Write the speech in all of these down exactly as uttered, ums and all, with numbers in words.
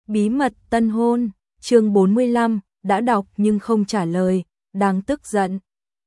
Bí mật tân hôn, chương bốn mươi lăm, đã đọc nhưng không trả lời, đang tức giận.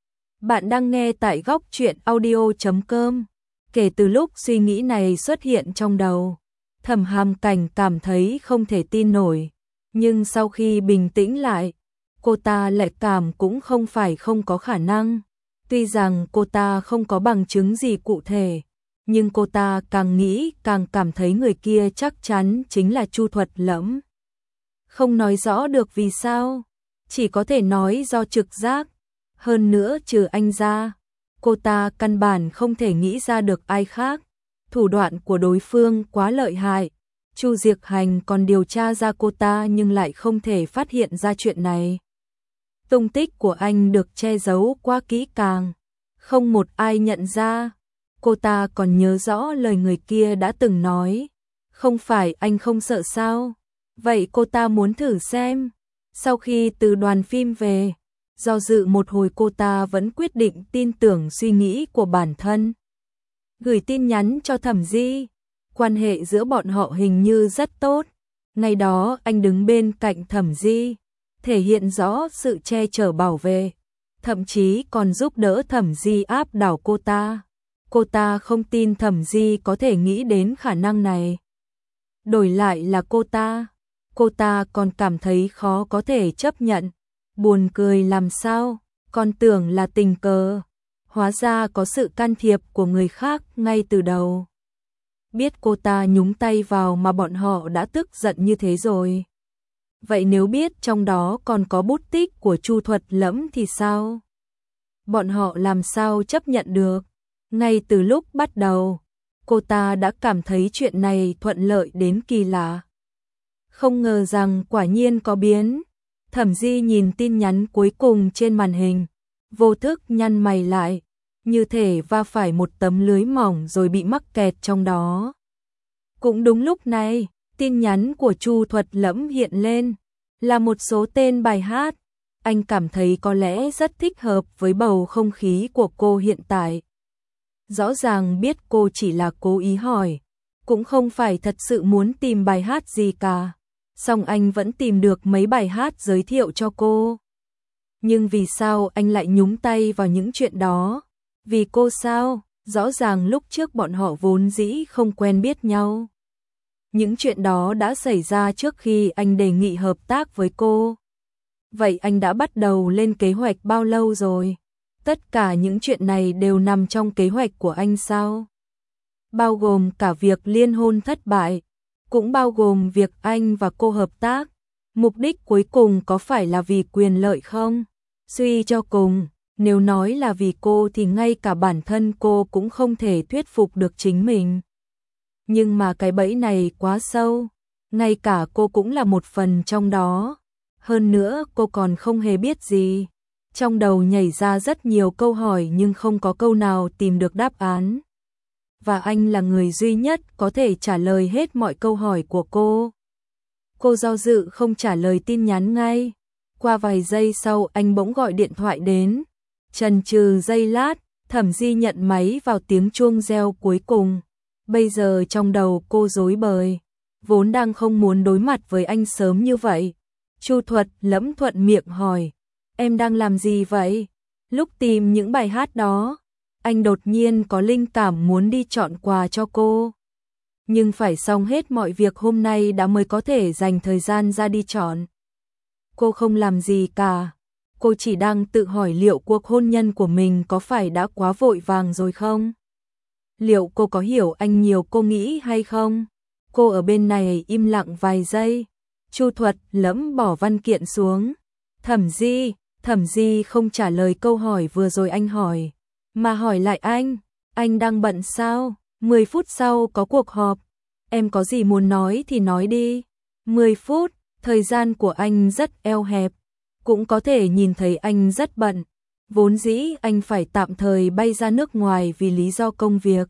Bạn đang nghe tại góc truyện audio chấm com. Kể từ lúc suy nghĩ này xuất hiện trong đầu, Thẩm Hàm Cảnh cảm thấy không thể tin nổi. Nhưng sau khi bình tĩnh lại, cô ta lại cảm cũng không phải không có khả năng. Tuy rằng cô ta không có bằng chứng gì cụ thể, nhưng cô ta càng nghĩ càng cảm thấy người kia chắc chắn chính là Chu Thuật Lẫm. Không nói rõ được vì sao, chỉ có thể nói do trực giác. Hơn nữa trừ anh ra, cô ta căn bản không thể nghĩ ra được ai khác. Thủ đoạn của đối phương quá lợi hại. Chu Diệc Hành còn điều tra ra cô ta nhưng lại không thể phát hiện ra chuyện này. Tung tích của anh được che giấu quá kỹ càng, không một ai nhận ra. Cô ta còn nhớ rõ lời người kia đã từng nói, không phải anh không sợ sao? Vậy cô ta muốn thử xem. Sau khi từ đoàn phim về, do dự một hồi cô ta vẫn quyết định tin tưởng suy nghĩ của bản thân. Gửi tin nhắn cho Thẩm Di, quan hệ giữa bọn họ hình như rất tốt. Ngày đó anh đứng bên cạnh Thẩm Di, thể hiện rõ sự che chở bảo vệ, thậm chí còn giúp đỡ Thẩm Di áp đảo cô ta. Cô ta không tin Thẩm Di có thể nghĩ đến khả năng này. Đổi lại là cô ta, cô ta còn cảm thấy khó có thể chấp nhận. Buồn cười làm sao, còn tưởng là tình cờ, hóa ra có sự can thiệp của người khác ngay từ đầu. Biết cô ta nhúng tay vào mà bọn họ đã tức giận như thế rồi. Vậy nếu biết trong đó còn có bút tích của Chu Thuật Lẫm thì sao? Bọn họ làm sao chấp nhận được? Ngay từ lúc bắt đầu, cô ta đã cảm thấy chuyện này thuận lợi đến kỳ lạ. Không ngờ rằng quả nhiên có biến. Thẩm Di nhìn tin nhắn cuối cùng trên màn hình, vô thức nhăn mày lại, như thể va phải một tấm lưới mỏng rồi bị mắc kẹt trong đó. Cũng đúng lúc này, tin nhắn của Chu Thuật Lẫm hiện lên, là một số tên bài hát. Anh cảm thấy có lẽ rất thích hợp với bầu không khí của cô hiện tại. Rõ ràng biết cô chỉ là cố ý hỏi, cũng không phải thật sự muốn tìm bài hát gì cả. Song anh vẫn tìm được mấy bài hát giới thiệu cho cô. Nhưng vì sao anh lại nhúng tay vào những chuyện đó? Vì cô sao? Rõ ràng lúc trước bọn họ vốn dĩ không quen biết nhau. Những chuyện đó đã xảy ra trước khi anh đề nghị hợp tác với cô. Vậy anh đã bắt đầu lên kế hoạch bao lâu rồi? Tất cả những chuyện này đều nằm trong kế hoạch của anh sao? Bao gồm cả việc liên hôn thất bại, cũng bao gồm việc anh và cô hợp tác. Mục đích cuối cùng có phải là vì quyền lợi không? Suy cho cùng, nếu nói là vì cô thì ngay cả bản thân cô cũng không thể thuyết phục được chính mình. Nhưng mà cái bẫy này quá sâu, ngay cả cô cũng là một phần trong đó. Hơn nữa cô còn không hề biết gì. Trong đầu nhảy ra rất nhiều câu hỏi nhưng không có câu nào tìm được đáp án. Và anh là người duy nhất có thể trả lời hết mọi câu hỏi của cô. Cô do dự không trả lời tin nhắn ngay. Qua vài giây sau anh bỗng gọi điện thoại đến. Chần chừ giây lát, Thẩm Di nhận máy vào tiếng chuông reo cuối cùng. Bây giờ trong đầu cô rối bời, vốn đang không muốn đối mặt với anh sớm như vậy. Chu Thuật Lẫm thuận miệng hỏi, em đang làm gì vậy? Lúc tìm những bài hát đó, anh đột nhiên có linh cảm muốn đi chọn quà cho cô. Nhưng phải xong hết mọi việc hôm nay đã mới có thể dành thời gian ra đi chọn. Cô không làm gì cả. Cô chỉ đang tự hỏi liệu cuộc hôn nhân của mình có phải đã quá vội vàng rồi không? Liệu cô có hiểu anh nhiều cô nghĩ hay không? Cô ở bên này im lặng vài giây. Chu Thuật Lẫm bỏ văn kiện xuống. Thẩm Di, Thẩm Di không trả lời câu hỏi vừa rồi anh hỏi, mà hỏi lại anh, anh đang bận sao? mười phút sau có cuộc họp, em có gì muốn nói thì nói đi. mười phút, thời gian của anh rất eo hẹp, cũng có thể nhìn thấy anh rất bận. Vốn dĩ anh phải tạm thời bay ra nước ngoài vì lý do công việc.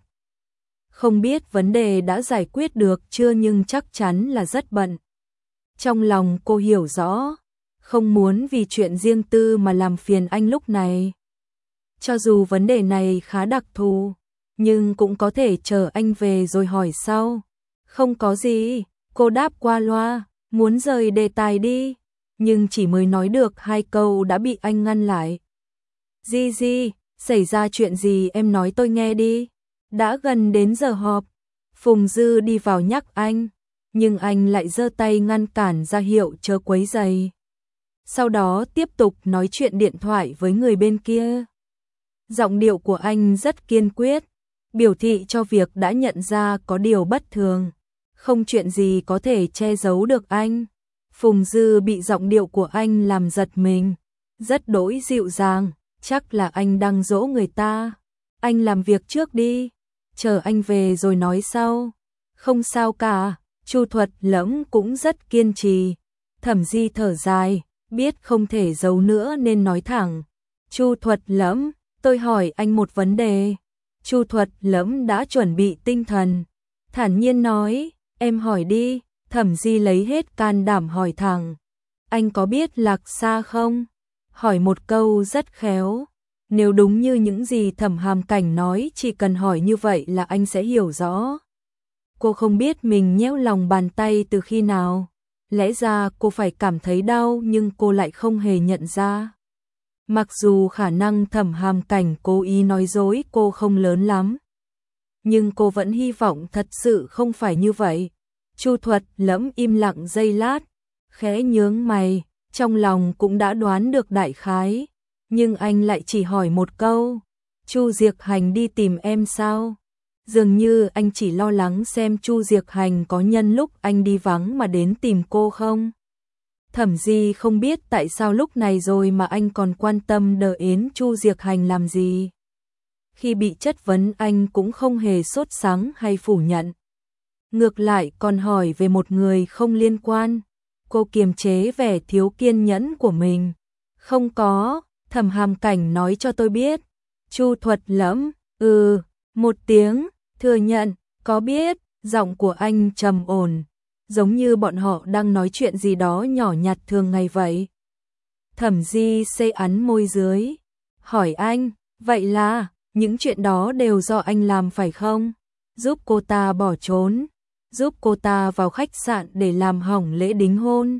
Không biết vấn đề đã giải quyết được chưa nhưng chắc chắn là rất bận. Trong lòng cô hiểu rõ, không muốn vì chuyện riêng tư mà làm phiền anh lúc này. Cho dù vấn đề này khá đặc thù, nhưng cũng có thể chờ anh về rồi hỏi sau. Không có gì, cô đáp qua loa, muốn rời đề tài đi, nhưng chỉ mới nói được hai câu đã bị anh ngăn lại. Di Di, xảy ra chuyện gì em nói tôi nghe đi. Đã gần đến giờ họp. Phùng Dư đi vào nhắc anh, nhưng anh lại giơ tay ngăn cản ra hiệu chớ quấy rầy. Sau đó tiếp tục nói chuyện điện thoại với người bên kia. Giọng điệu của anh rất kiên quyết, biểu thị cho việc đã nhận ra có điều bất thường, không chuyện gì có thể che giấu được anh. Phùng Dư bị giọng điệu của anh làm giật mình, rất đỗi dịu dàng, chắc là anh đang dỗ người ta. Anh làm việc trước đi, chờ anh về rồi nói sau. Không sao cả, Chu Thuật Lẫm cũng rất kiên trì. Thẩm Di thở dài, biết không thể giấu nữa nên nói thẳng. Chu Thuật Lẫm, tôi hỏi anh một vấn đề. Chu Thuật Lẫm đã chuẩn bị tinh thần, thản nhiên nói, em hỏi đi. Thẩm Di lấy hết can đảm hỏi thẳng, anh có biết Lạc Sa không? Hỏi một câu rất khéo. Nếu đúng như những gì Thẩm Hàm Cảnh nói, chỉ cần hỏi như vậy là anh sẽ hiểu rõ. Cô không biết mình nhéo lòng bàn tay từ khi nào. Lẽ ra cô phải cảm thấy đau nhưng cô lại không hề nhận ra. Mặc dù khả năng Thẩm Hàm Cảnh cố ý nói dối cô không lớn lắm, nhưng cô vẫn hy vọng thật sự không phải như vậy. Chu Thuật Lẫm im lặng giây lát, khẽ nhướng mày, trong lòng cũng đã đoán được đại khái, nhưng anh lại chỉ hỏi một câu, Chu Diệc Hành đi tìm em sao? Dường như anh chỉ lo lắng xem Chu Diệc Hành có nhân lúc anh đi vắng mà đến tìm cô không. Thẩm Di không biết tại sao lúc này rồi mà anh còn quan tâm đờ ến Chu Diệc Hành làm gì. Khi bị chất vấn anh cũng không hề sốt sắng hay phủ nhận. Ngược lại còn hỏi về một người không liên quan. Cô kiềm chế vẻ thiếu kiên nhẫn của mình. Không có, Thẩm Hàm Cảnh nói cho tôi biết. Chu Thuật Lẫm, ừ, một tiếng, thừa nhận, có biết, giọng của anh trầm ổn, giống như bọn họ đang nói chuyện gì đó nhỏ nhặt thường ngày vậy. Thẩm Di xây ắn môi dưới, hỏi anh, vậy là, những chuyện đó đều do anh làm phải không? Giúp cô ta bỏ trốn, giúp cô ta vào khách sạn để làm hỏng lễ đính hôn.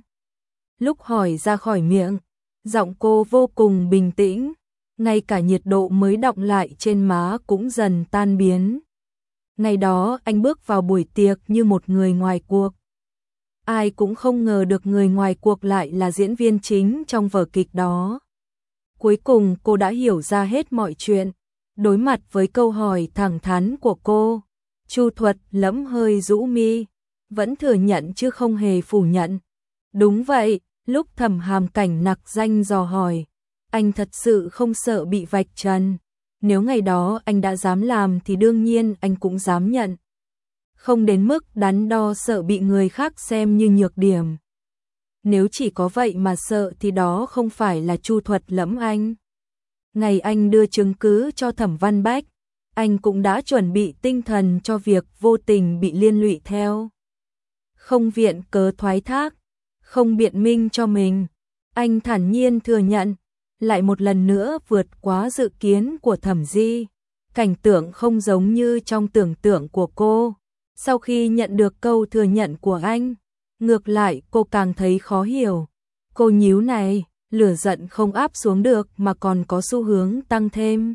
Lúc hỏi ra khỏi miệng, giọng cô vô cùng bình tĩnh, ngay cả nhiệt độ mới đọng lại trên má cũng dần tan biến. Ngày đó anh bước vào buổi tiệc như một người ngoài cuộc. Ai cũng không ngờ được người ngoài cuộc lại là diễn viên chính trong vở kịch đó. Cuối cùng cô đã hiểu ra hết mọi chuyện. Đối mặt với câu hỏi thẳng thắn của cô, Chu Thuật Lẫm hơi rũ mi, vẫn thừa nhận chứ không hề phủ nhận. Đúng vậy, lúc Thẩm Hàm Cảnh nặc danh dò hỏi, anh thật sự không sợ bị vạch trần. Nếu ngày đó anh đã dám làm thì đương nhiên anh cũng dám nhận. Không đến mức đắn đo sợ bị người khác xem như nhược điểm. Nếu chỉ có vậy mà sợ thì đó không phải là Chu Thuật Lẫm anh. Ngày anh đưa chứng cứ cho Thẩm Văn Bách, anh cũng đã chuẩn bị tinh thần cho việc vô tình bị liên lụy theo. Không viện cớ thoái thác, không biện minh cho mình, anh thản nhiên thừa nhận, lại một lần nữa vượt quá dự kiến của Thẩm Di. Cảnh tượng không giống như trong tưởng tượng của cô. Sau khi nhận được câu thừa nhận của anh, ngược lại cô càng thấy khó hiểu. Cô nhíu này, lửa giận không áp xuống được mà còn có xu hướng tăng thêm.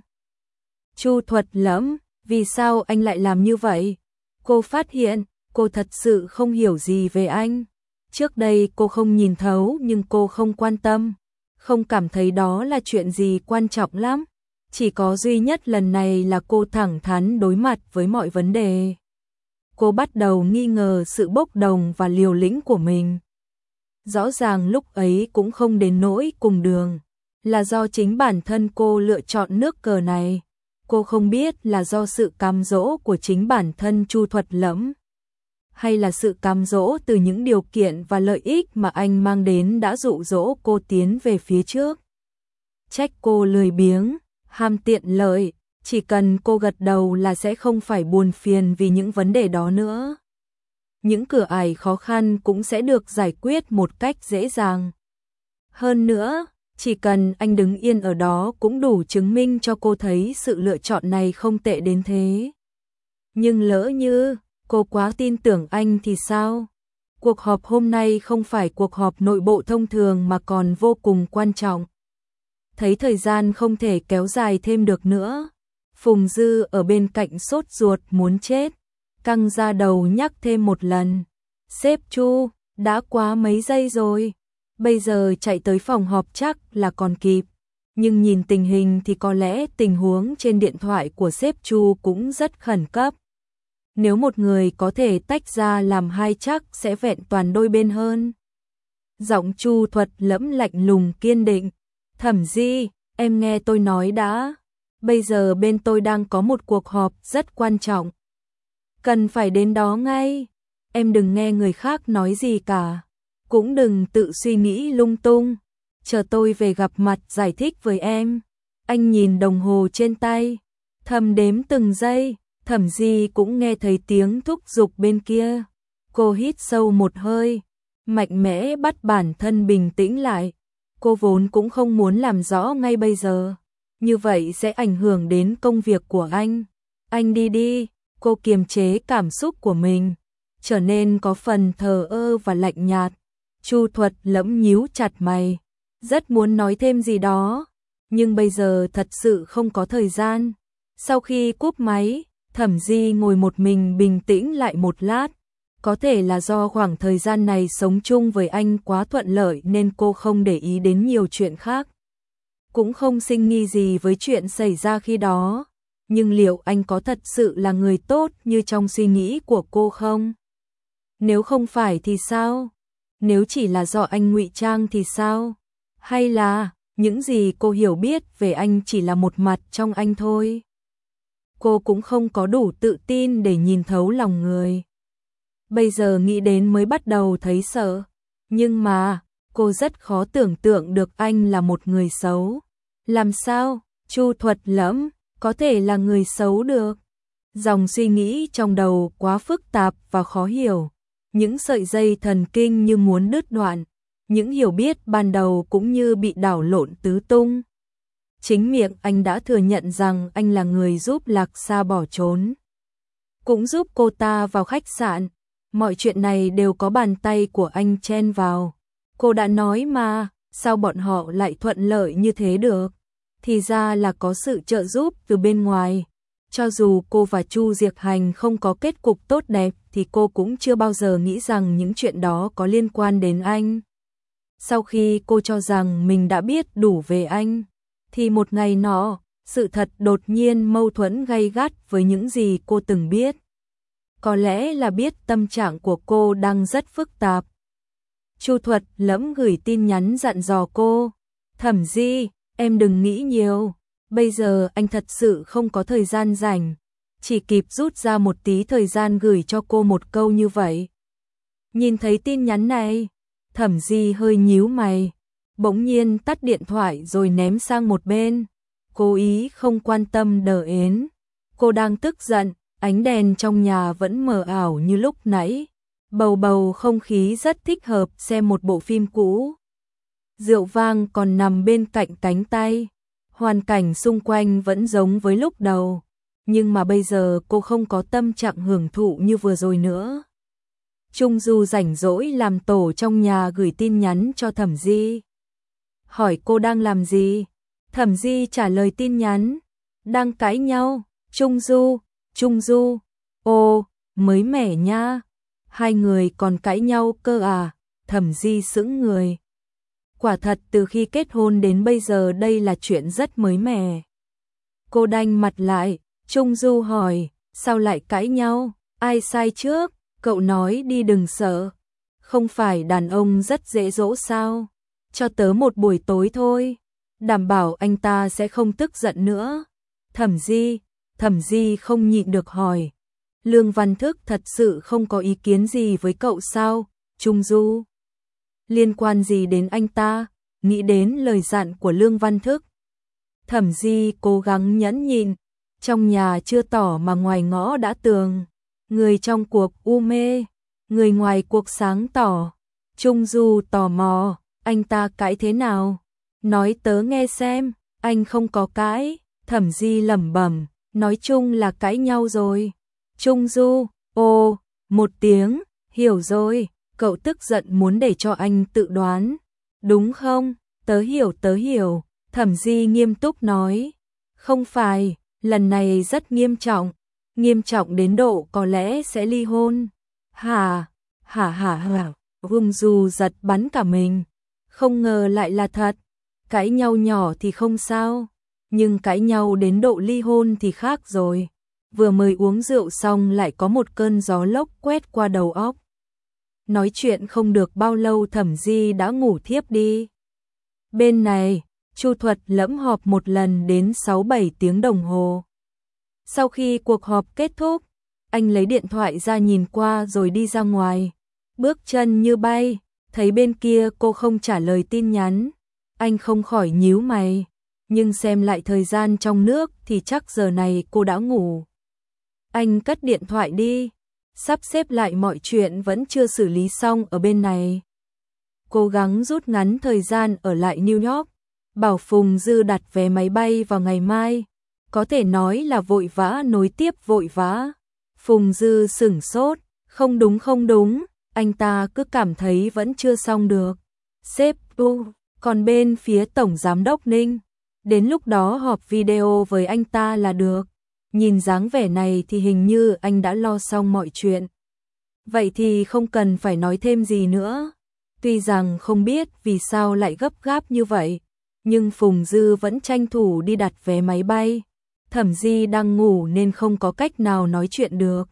Chu Thuật Lẫm, vì sao anh lại làm như vậy? Cô phát hiện, cô thật sự không hiểu gì về anh. Trước đây cô không nhìn thấu nhưng cô không quan tâm, không cảm thấy đó là chuyện gì quan trọng lắm. Chỉ có duy nhất lần này là cô thẳng thắn đối mặt với mọi vấn đề. Cô bắt đầu nghi ngờ sự bốc đồng và liều lĩnh của mình. Rõ ràng lúc ấy cũng không đến nỗi cùng đường, là do chính bản thân cô lựa chọn nước cờ này. Cô không biết là do sự cám dỗ của chính bản thân Chu Thuật Lẫm, hay là sự cám dỗ từ những điều kiện và lợi ích mà anh mang đến đã dụ dỗ cô tiến về phía trước. Trách cô lười biếng, ham tiện lợi, chỉ cần cô gật đầu là sẽ không phải buồn phiền vì những vấn đề đó nữa. Những cửa ải khó khăn cũng sẽ được giải quyết một cách dễ dàng. Hơn nữa, chỉ cần anh đứng yên ở đó cũng đủ chứng minh cho cô thấy sự lựa chọn này không tệ đến thế. Nhưng lỡ như cô quá tin tưởng anh thì sao? Cuộc họp hôm nay không phải cuộc họp nội bộ thông thường mà còn vô cùng quan trọng. Thấy thời gian không thể kéo dài thêm được nữa, Phùng Dư ở bên cạnh sốt ruột muốn chết, căng ra đầu nhắc thêm một lần. Sếp Chu, đã quá mấy giây rồi, bây giờ chạy tới phòng họp chắc là còn kịp. Nhưng nhìn tình hình thì có lẽ tình huống trên điện thoại của sếp Chu cũng rất khẩn cấp. Nếu một người có thể tách ra làm hai chắc sẽ vẹn toàn đôi bên hơn. Giọng Chu Thuật lẫm lạnh lùng kiên định. Thẩm Di, em nghe tôi nói đã. Bây giờ bên tôi đang có một cuộc họp rất quan trọng. Cần phải đến đó ngay. Em đừng nghe người khác nói gì cả. Cũng đừng tự suy nghĩ lung tung. Chờ tôi về gặp mặt giải thích với em. Anh nhìn đồng hồ trên tay, thầm đếm từng giây. Thẩm Di cũng nghe thấy tiếng thúc giục bên kia. Cô hít sâu một hơi, mạnh mẽ bắt bản thân bình tĩnh lại. Cô vốn cũng không muốn làm rõ ngay bây giờ. Như vậy sẽ ảnh hưởng đến công việc của anh. Anh đi đi, cô kiềm chế cảm xúc của mình, trở nên có phần thờ ơ và lạnh nhạt. Chu Thuật lẫm nhíu chặt mày, rất muốn nói thêm gì đó, nhưng bây giờ thật sự không có thời gian. Sau khi cúp máy, Thẩm Di ngồi một mình bình tĩnh lại một lát. Có thể là do khoảng thời gian này sống chung với anh quá thuận lợi nên cô không để ý đến nhiều chuyện khác. Cũng không sinh nghi gì với chuyện xảy ra khi đó. Nhưng liệu anh có thật sự là người tốt như trong suy nghĩ của cô không? Nếu không phải thì sao? Nếu chỉ là do anh ngụy trang thì sao? Hay là những gì cô hiểu biết về anh chỉ là một mặt trong anh thôi? Cô cũng không có đủ tự tin để nhìn thấu lòng người. Bây giờ nghĩ đến mới bắt đầu thấy sợ. Nhưng mà, cô rất khó tưởng tượng được anh là một người xấu. Làm sao, Chu Thuật lẫm, có thể là người xấu được? Dòng suy nghĩ trong đầu quá phức tạp và khó hiểu. Những sợi dây thần kinh như muốn đứt đoạn. Những hiểu biết ban đầu cũng như bị đảo lộn tứ tung. Chính miệng anh đã thừa nhận rằng anh là người giúp Lạc Sa bỏ trốn. Cũng giúp cô ta vào khách sạn. Mọi chuyện này đều có bàn tay của anh chen vào. Cô đã nói mà, sao bọn họ lại thuận lợi như thế được? Thì ra là có sự trợ giúp từ bên ngoài. Cho dù cô và Chu Diệc Hành không có kết cục tốt đẹp thì cô cũng chưa bao giờ nghĩ rằng những chuyện đó có liên quan đến anh. Sau khi cô cho rằng mình đã biết đủ về anh, thì một ngày nọ, sự thật đột nhiên mâu thuẫn gay gắt với những gì cô từng biết. Có lẽ là biết tâm trạng của cô đang rất phức tạp. Chu Thuật lẫm gửi tin nhắn dặn dò cô. Thẩm Di, em đừng nghĩ nhiều. Bây giờ anh thật sự không có thời gian rảnh. Chỉ kịp rút ra một tí thời gian gửi cho cô một câu như vậy. Nhìn thấy tin nhắn này, Thẩm Di hơi nhíu mày. Bỗng nhiên tắt điện thoại rồi ném sang một bên. Cố ý không quan tâm đờ ến. Cô đang tức giận. Ánh đèn trong nhà vẫn mờ ảo như lúc nãy. Bầu bầu không khí rất thích hợp xem một bộ phim cũ. Rượu vang còn nằm bên cạnh cánh tay. Hoàn cảnh xung quanh vẫn giống với lúc đầu. Nhưng mà bây giờ cô không có tâm trạng hưởng thụ như vừa rồi nữa. Trung Du rảnh rỗi làm tổ trong nhà gửi tin nhắn cho Thẩm Di. Hỏi cô đang làm gì? Thẩm Di trả lời tin nhắn. Đang cãi nhau. Trung Du, Trung Du, ô, mới mẻ nha. Hai người còn cãi nhau cơ à? Thẩm Di sững người. Quả thật từ khi kết hôn đến bây giờ đây là chuyện rất mới mẻ. Cô đanh mặt lại, Trung Du hỏi, sao lại cãi nhau? Ai sai trước? Cậu nói đi đừng sợ. Không phải đàn ông rất dễ dỗ sao? Cho tớ một buổi tối thôi. Đảm bảo anh ta sẽ không tức giận nữa. Thẩm Di, Thẩm Di không nhịn được hỏi. Lương Văn Thức thật sự không có ý kiến gì với cậu sao? Trung Du. Liên quan gì đến anh ta? Nghĩ đến lời dặn của Lương Văn Thức. Thẩm Di cố gắng nhẫn nhịn. Trong nhà chưa tỏ mà ngoài ngõ đã tường. Người trong cuộc u mê, người ngoài cuộc sáng tỏ. Trung Du tò mò, anh ta cãi thế nào? Nói tớ nghe xem. Anh không có cãi. Thẩm Di lẩm bẩm, nói chung là cãi nhau rồi. Trung Du, ồ, một tiếng, hiểu rồi. cậu tức giận muốn để cho anh tự đoán, đúng không? Tớ hiểu tớ hiểu, Thẩm Di nghiêm túc nói. Không phải, lần này rất nghiêm trọng, nghiêm trọng đến độ có lẽ sẽ ly hôn. Hả, hả hả hả, Vương Du giật bắn cả mình, không ngờ lại là thật. Cãi nhau nhỏ thì không sao, nhưng cãi nhau đến độ ly hôn thì khác rồi. Vừa mới uống rượu xong lại có một cơn gió lốc quét qua đầu óc. Nói chuyện không được bao lâu Thẩm Di đã ngủ thiếp đi. Bên này, Chu Thuật lẫm họp một lần đến sáu bảy tiếng đồng hồ. Sau khi cuộc họp kết thúc, anh lấy điện thoại ra nhìn qua rồi đi ra ngoài. Bước chân như bay, thấy bên kia cô không trả lời tin nhắn. Anh không khỏi nhíu mày, nhưng xem lại thời gian trong nước thì chắc giờ này cô đã ngủ. Anh cất điện thoại đi, sắp xếp lại mọi chuyện vẫn chưa xử lý xong ở bên này. Cố gắng rút ngắn thời gian ở lại New York, bảo Phùng Dư đặt vé máy bay vào ngày mai. Có thể nói là vội vã nối tiếp vội vã. Phùng Dư sửng sốt, không đúng không đúng, anh ta cứ cảm thấy vẫn chưa xong được. Sếp u, còn bên phía Tổng Giám đốc Ninh, đến lúc đó họp video với anh ta là được. Nhìn dáng vẻ này thì hình như anh đã lo xong mọi chuyện. Vậy thì không cần phải nói thêm gì nữa. Tuy rằng không biết vì sao lại gấp gáp như vậy, nhưng Phùng Dư vẫn tranh thủ đi đặt vé máy bay. Thẩm Di đang ngủ nên không có cách nào nói chuyện được.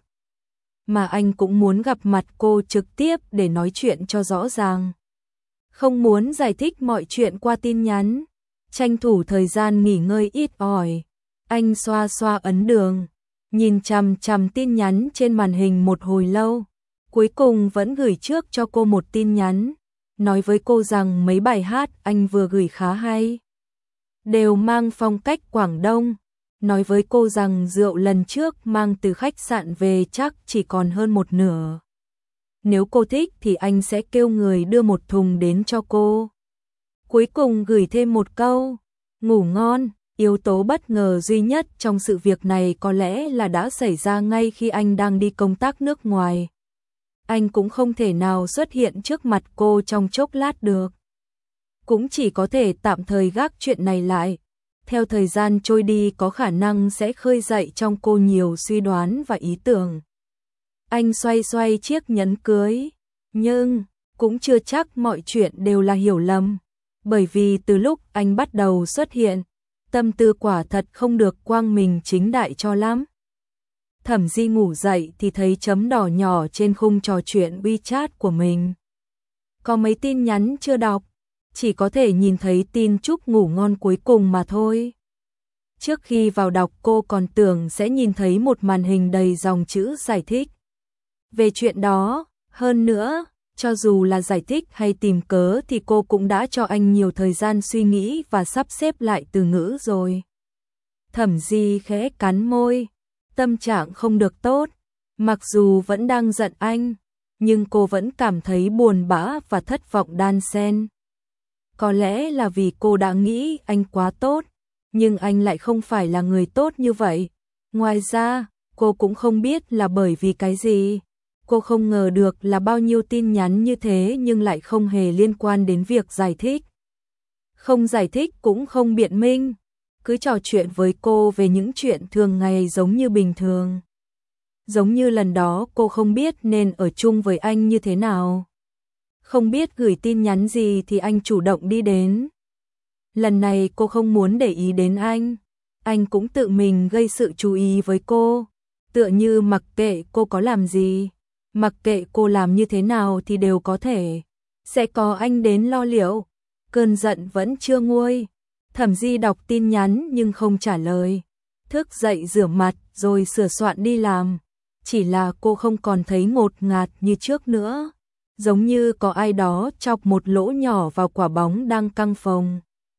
Mà anh cũng muốn gặp mặt cô trực tiếp để nói chuyện cho rõ ràng. Không muốn giải thích mọi chuyện qua tin nhắn. Tranh thủ thời gian nghỉ ngơi ít ỏi. Anh xoa xoa ấn đường, nhìn chằm chằm tin nhắn trên màn hình một hồi lâu. Cuối cùng vẫn gửi trước cho cô một tin nhắn, nói với cô rằng mấy bài hát anh vừa gửi khá hay, đều mang phong cách Quảng Đông. Nói với cô rằng rượu lần trước mang từ khách sạn về chắc chỉ còn hơn một nửa. Nếu cô thích thì anh sẽ kêu người đưa một thùng đến cho cô. Cuối cùng gửi thêm một câu, ngủ ngon. Yếu tố bất ngờ duy nhất trong sự việc này có lẽ là đã xảy ra ngay khi anh đang đi công tác nước ngoài. Anh cũng không thể nào xuất hiện trước mặt cô trong chốc lát được. Cũng chỉ có thể tạm thời gác chuyện này lại. Theo thời gian trôi đi có khả năng sẽ khơi dậy trong cô nhiều suy đoán và ý tưởng. Anh xoay xoay chiếc nhẫn cưới, nhưng cũng chưa chắc mọi chuyện đều là hiểu lầm. Bởi vì từ lúc anh bắt đầu xuất hiện, tâm tư quả thật không được quang minh chính đại cho lắm. Thẩm Di ngủ dậy thì thấy chấm đỏ nhỏ trên khung trò chuyện WeChat của mình. Có mấy tin nhắn chưa đọc, chỉ có thể nhìn thấy tin chúc ngủ ngon cuối cùng mà thôi. Trước khi vào đọc cô còn tưởng sẽ nhìn thấy một màn hình đầy dòng chữ giải thích về chuyện đó. Hơn nữa, cho dù là giải thích hay tìm cớ thì cô cũng đã cho anh nhiều thời gian suy nghĩ và sắp xếp lại từ ngữ rồi. Thẩm Di khẽ cắn môi, tâm trạng không được tốt. Mặc dù vẫn đang giận anh, nhưng cô vẫn cảm thấy buồn bã và thất vọng đan xen. Có lẽ là vì cô đã nghĩ anh quá tốt, nhưng anh lại không phải là người tốt như vậy. Ngoài ra, cô cũng không biết là bởi vì cái gì. Cô không ngờ được là bao nhiêu tin nhắn như thế nhưng lại không hề liên quan đến việc giải thích. Không giải thích cũng không biện minh, cứ trò chuyện với cô về những chuyện thường ngày giống như bình thường. Giống như lần đó cô không biết nên ở chung với anh như thế nào. Không biết gửi tin nhắn gì thì anh chủ động đi đến. Lần này cô không muốn để ý đến anh, anh cũng tự mình gây sự chú ý với cô, tựa như mặc kệ cô có làm gì, mặc kệ cô làm như thế nào thì đều có thể sẽ có anh đến lo liệu. Cơn giận vẫn chưa nguôi, Thẩm Di đọc tin nhắn nhưng không trả lời. Thức dậy rửa mặt rồi sửa soạn đi làm. Chỉ là cô không còn thấy ngột ngạt như trước nữa, giống như có ai đó chọc một lỗ nhỏ vào quả bóng đang căng phồng.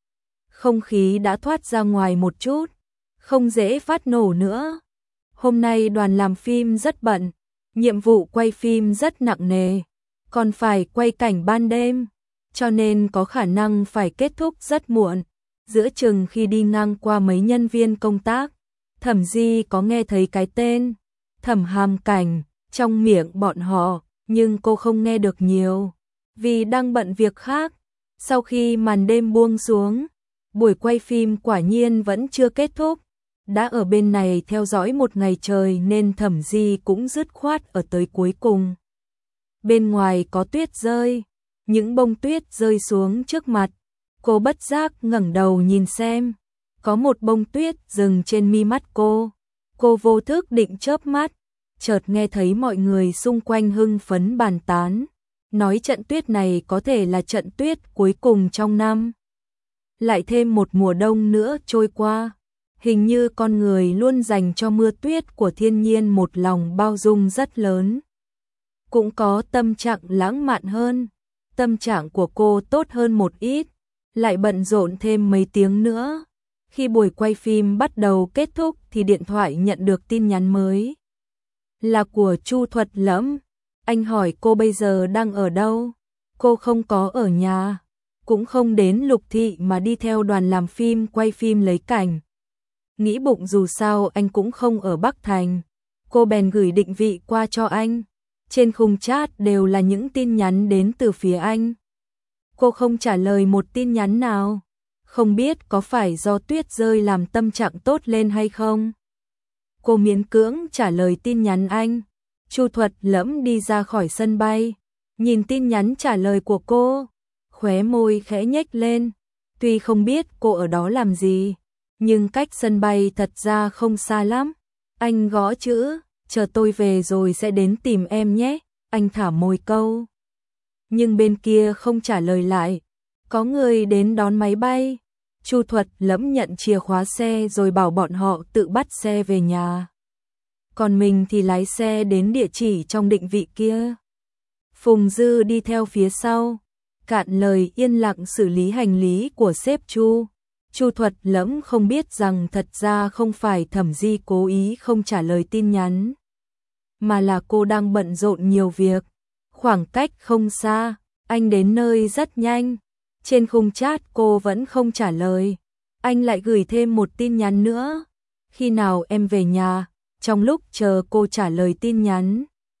Không khí đã thoát ra ngoài một chút, không dễ phát nổ nữa. Hôm nay đoàn làm phim rất bận, nhiệm vụ quay phim rất nặng nề, còn phải quay cảnh ban đêm, cho nên có khả năng phải kết thúc rất muộn. Giữa chừng khi đi ngang qua mấy nhân viên công tác, Thẩm Di có nghe thấy cái tên Thẩm Hàm Cảnh, trong miệng bọn họ nhưng cô không nghe được nhiều, vì đang bận việc khác. Sau khi màn đêm buông xuống, buổi quay phim quả nhiên vẫn chưa kết thúc. Đã ở bên này theo dõi một ngày trời nên Thẩm Di cũng dứt khoát ở tới cuối cùng. Bên ngoài có tuyết rơi, những bông tuyết rơi xuống trước mặt. Cô bất giác ngẩng đầu nhìn xem, có một bông tuyết dừng trên mi mắt cô. Cô vô thức định chớp mắt, chợt nghe thấy mọi người xung quanh hưng phấn bàn tán, nói trận tuyết này có thể là trận tuyết cuối cùng trong năm. Lại thêm một mùa đông nữa trôi qua, hình như con người luôn dành cho mưa tuyết của thiên nhiên một lòng bao dung rất lớn. Cũng có tâm trạng lãng mạn hơn, tâm trạng của cô tốt hơn một ít, lại bận rộn thêm mấy tiếng nữa. Khi buổi quay phim bắt đầu kết thúc thì điện thoại nhận được tin nhắn mới. Là của Chu Thuật Lẫm. Anh hỏi cô bây giờ đang ở đâu. Cô không có ở nhà, cũng không đến Lục Thị mà đi theo đoàn làm phim quay phim lấy cảnh. Nghĩ bụng dù sao anh cũng không ở Bắc Thành. Cô bèn gửi định vị qua cho anh. Trên khung chat đều là những tin nhắn đến từ phía anh. Cô không trả lời một tin nhắn nào. Không biết có phải do tuyết rơi làm tâm trạng tốt lên hay không. Cô miễn cưỡng trả lời tin nhắn anh. Chu Thuật Lẫm đi ra khỏi sân bay, nhìn tin nhắn trả lời của cô, khóe môi khẽ nhếch lên. Tuy không biết cô ở đó làm gì, nhưng cách sân bay thật ra không xa lắm. Anh gõ chữ, chờ tôi về rồi sẽ đến tìm em nhé. Anh thả môi câu. Nhưng bên kia không trả lời lại. Có người đến đón máy bay. Chu Thuật Lẫm nhận chìa khóa xe rồi bảo bọn họ tự bắt xe về nhà. Còn mình thì lái xe đến địa chỉ trong định vị kia. Phùng Dư đi theo phía sau, cạn lời yên lặng xử lý hành lý của sếp Chu. Chu Thuật Lẫm không biết rằng thật ra không phải Thẩm Di cố ý không trả lời tin nhắn, mà là cô đang bận rộn nhiều việc. Khoảng cách không xa, anh đến nơi rất nhanh. Trên khung chat cô vẫn không trả lời. Anh lại gửi thêm một tin nhắn nữa. Khi nào em về nhà? Trong lúc chờ cô trả lời tin nhắn,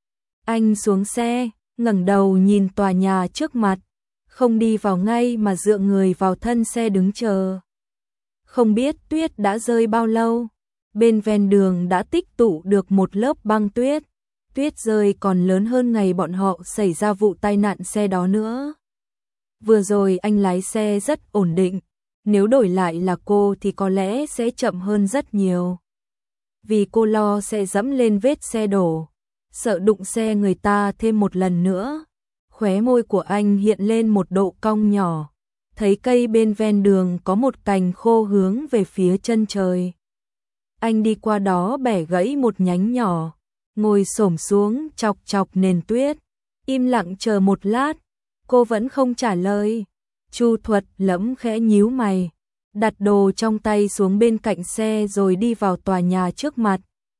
anh xuống xe, ngẩng đầu nhìn tòa nhà trước mặt, không đi vào ngay mà dựa người vào thân xe đứng chờ. Không biết tuyết đã rơi bao lâu, bên ven đường đã tích tụ được một lớp băng tuyết. Tuyết rơi còn lớn hơn ngày bọn họ xảy ra vụ tai nạn xe đó nữa. Vừa rồi anh lái xe rất ổn định, nếu đổi lại là cô thì có lẽ sẽ chậm hơn rất nhiều. Vì cô lo sẽ dẫm lên vết xe đổ, sợ đụng xe người ta thêm một lần nữa. Khóe môi của anh hiện lên một độ cong nhỏ, thấy cây bên ven đường có một cành khô hướng về phía chân trời. Anh đi qua đó bẻ gãy một nhánh nhỏ, ngồi xổm xuống chọc chọc nền tuyết, im lặng chờ một lát. Cô vẫn không trả lời. Chu Thuật Lẫm khẽ nhíu mày, đặt đồ trong tay xuống bên cạnh xe rồi đi vào tòa nhà trước mặt.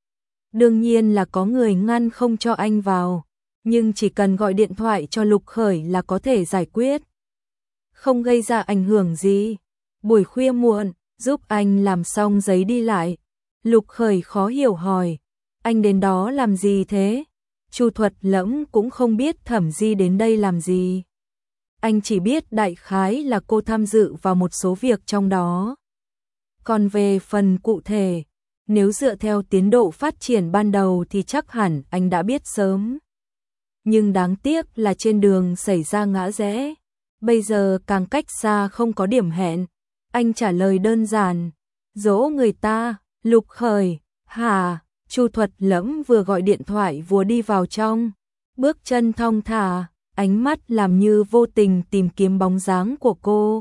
Đương nhiên là có người ngăn không cho anh vào, nhưng chỉ cần gọi điện thoại cho Lục Khởi là có thể giải quyết. Không gây ra ảnh hưởng gì. Buổi khuya muộn, giúp anh làm xong giấy đi lại. Lục Khởi khó hiểu hỏi, anh đến đó làm gì thế? Chu Thuật Lẫm cũng không biết Thẩm Di đến đây làm gì. Anh chỉ biết đại khái là cô tham dự vào một số việc trong đó. Còn về phần cụ thể, nếu dựa theo tiến độ phát triển ban đầu thì chắc hẳn anh đã biết sớm. Nhưng đáng tiếc là trên đường xảy ra ngã rẽ, bây giờ càng cách xa không có điểm hẹn. Anh trả lời đơn giản, dỗ người ta. Lục Khởi, hả? Chu Thuật Lẫm vừa gọi điện thoại vừa đi vào trong, bước chân thong thả, ánh mắt làm như vô tình tìm kiếm bóng dáng của cô.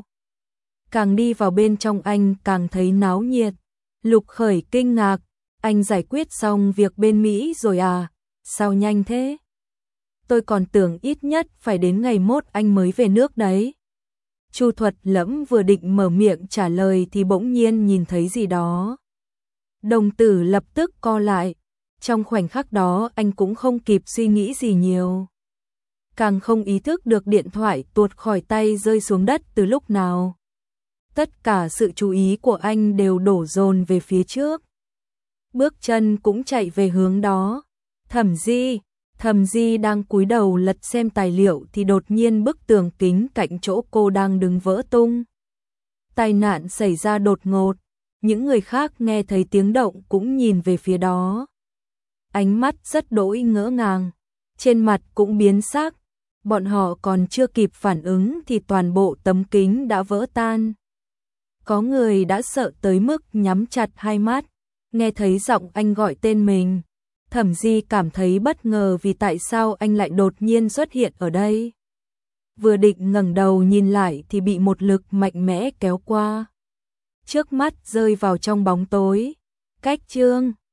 Càng đi vào bên trong anh càng thấy náo nhiệt. Lục Khởi kinh ngạc, anh giải quyết xong việc bên Mỹ rồi à? Sao nhanh thế? Tôi còn tưởng ít nhất phải đến ngày mốt anh mới về nước đấy. Chu Thuật Lẫm vừa định mở miệng trả lời thì bỗng nhiên nhìn thấy gì đó. Đồng tử lập tức co lại. Trong khoảnh khắc đó anh cũng không kịp suy nghĩ gì nhiều, càng không ý thức được điện thoại tuột khỏi tay rơi xuống đất từ lúc nào. Tất cả sự chú ý của anh đều đổ dồn về phía trước. Bước chân cũng chạy về hướng đó. Thẩm Di, Thẩm Di đang cúi đầu lật xem tài liệu thì đột nhiên bức tường kính cạnh chỗ cô đang đứng vỡ tung. Tai nạn xảy ra đột ngột, những người khác nghe thấy tiếng động cũng nhìn về phía đó. Ánh mắt rất đỗi ngỡ ngàng, trên mặt cũng biến sắc, bọn họ còn chưa kịp phản ứng thì toàn bộ tấm kính đã vỡ tan. Có người đã sợ tới mức nhắm chặt hai mắt, nghe thấy giọng anh gọi tên mình. Thẩm Di cảm thấy bất ngờ vì tại sao anh lại đột nhiên xuất hiện ở đây. Vừa định ngẩng đầu nhìn lại thì bị một lực mạnh mẽ kéo qua. Trước mắt rơi vào trong bóng tối. Cách chương